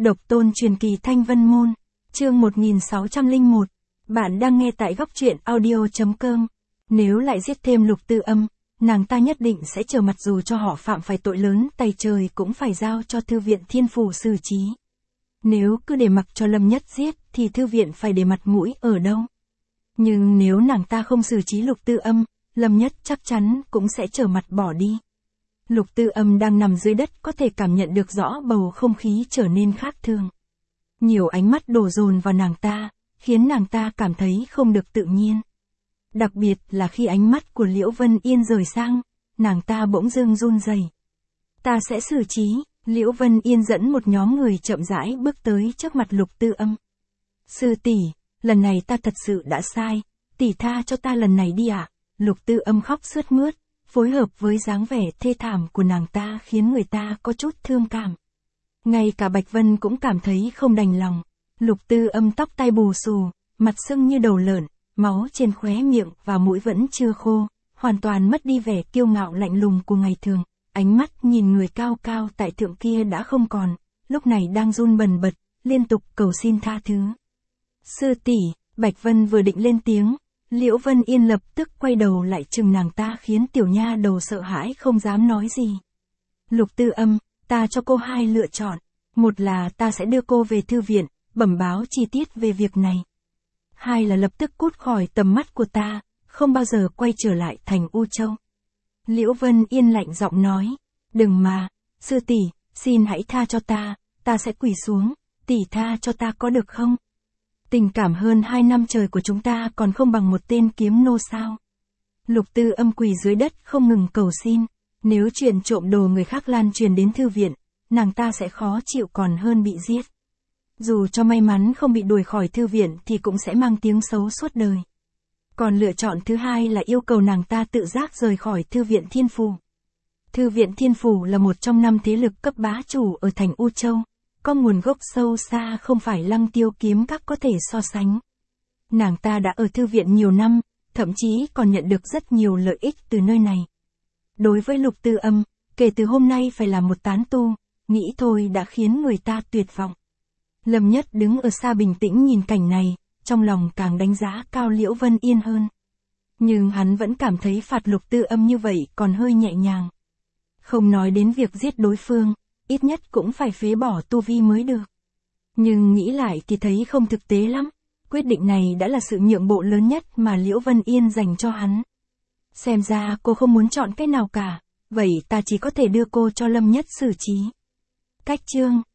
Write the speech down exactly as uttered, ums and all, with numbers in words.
Độc tôn truyền kỳ Thanh Vân Môn, chương một nghìn sáu trăm lẻ một. Bạn đang nghe tại góc truyện audio.com. Nếu lại giết thêm Lục Tư Âm, nàng ta nhất định sẽ trở mặt, dù cho họ phạm phải tội lớn tày trời cũng phải giao cho Thư viện Thiên Phủ xử trí. Nếu cứ để mặc cho Lâm Nhất giết thì Thư viện phải để mặt mũi ở đâu? Nhưng nếu nàng ta không xử trí Lục Tư Âm, Lâm Nhất chắc chắn cũng sẽ trở mặt bỏ đi. Lục Tư Âm đang nằm dưới đất có thể cảm nhận được rõ bầu không khí trở nên khác thường. Nhiều ánh mắt đổ dồn vào nàng ta, khiến nàng ta cảm thấy không được tự nhiên. Đặc biệt là khi ánh mắt của Liễu Vân Yên rời sang, nàng ta bỗng dưng run rẩy. Ta sẽ xử trí. Liễu Vân Yên dẫn một nhóm người chậm rãi bước tới trước mặt Lục Tư Âm. Sư tỷ, lần này ta thật sự đã sai, tỷ tha cho ta lần này đi ạ. À? Lục Tư Âm khóc sướt mướt, phối hợp với dáng vẻ thê thảm của nàng ta khiến người ta có chút thương cảm. Ngay cả Bạch Vân cũng cảm thấy không đành lòng. Lục Tư Âm tóc tai bù xù, mặt sưng như đầu lợn, máu trên khóe miệng và mũi vẫn chưa khô, hoàn toàn mất đi vẻ kiêu ngạo lạnh lùng của ngày thường. Ánh mắt nhìn người cao cao tại thượng kia đã không còn, lúc này đang run bần bật, liên tục cầu xin tha thứ. Sư tỷ, Bạch Vân vừa định lên tiếng, Liễu Vân Yên lập tức quay đầu lại chừng nàng ta khiến tiểu nha đầu sợ hãi không dám nói gì. Lục Tư Âm, ta cho cô hai lựa chọn, một là ta sẽ đưa cô về thư viện, bẩm báo chi tiết về việc này. Hai là lập tức cút khỏi tầm mắt của ta, không bao giờ quay trở lại thành U Châu. Liễu Vân Yên lạnh giọng nói, đừng mà, sư tỷ, xin hãy tha cho ta, ta sẽ quỳ xuống, tỷ tha cho ta có được không? Tình cảm hơn hai năm trời của chúng ta còn không bằng một tên kiếm nô sao? Lục Tư Âm quỳ dưới đất không ngừng cầu xin, nếu chuyện trộm đồ người khác lan truyền đến thư viện, nàng ta sẽ khó chịu còn hơn bị giết. Dù cho may mắn không bị đuổi khỏi thư viện thì cũng sẽ mang tiếng xấu suốt đời. Còn lựa chọn thứ hai là yêu cầu nàng ta tự giác rời khỏi Thư viện Thiên Phủ. Thư viện Thiên Phủ là một trong năm thế lực cấp bá chủ ở thành U Châu, có nguồn gốc sâu xa không phải Lăng Tiêu Kiếm Các có thể so sánh. Nàng ta đã ở thư viện nhiều năm, thậm chí còn nhận được rất nhiều lợi ích từ nơi này. Đối với Lục Tư Âm, kể từ hôm nay phải là một tán tu, nghĩ thôi đã khiến người ta tuyệt vọng. Lâm Nhất đứng ở xa bình tĩnh nhìn cảnh này, trong lòng càng đánh giá cao Liễu Vân Yên hơn. Nhưng hắn vẫn cảm thấy phạt Lục Tư Âm như vậy còn hơi nhẹ nhàng. Không nói đến việc giết đối phương, ít nhất cũng phải phế bỏ tu vi mới được. Nhưng nghĩ lại thì thấy không thực tế lắm, quyết định này đã là sự nhượng bộ lớn nhất mà Liễu Vân Yên dành cho hắn. Xem ra cô không muốn chọn cái nào cả, vậy ta chỉ có thể đưa cô cho Lâm Nhất xử trí. Cách chương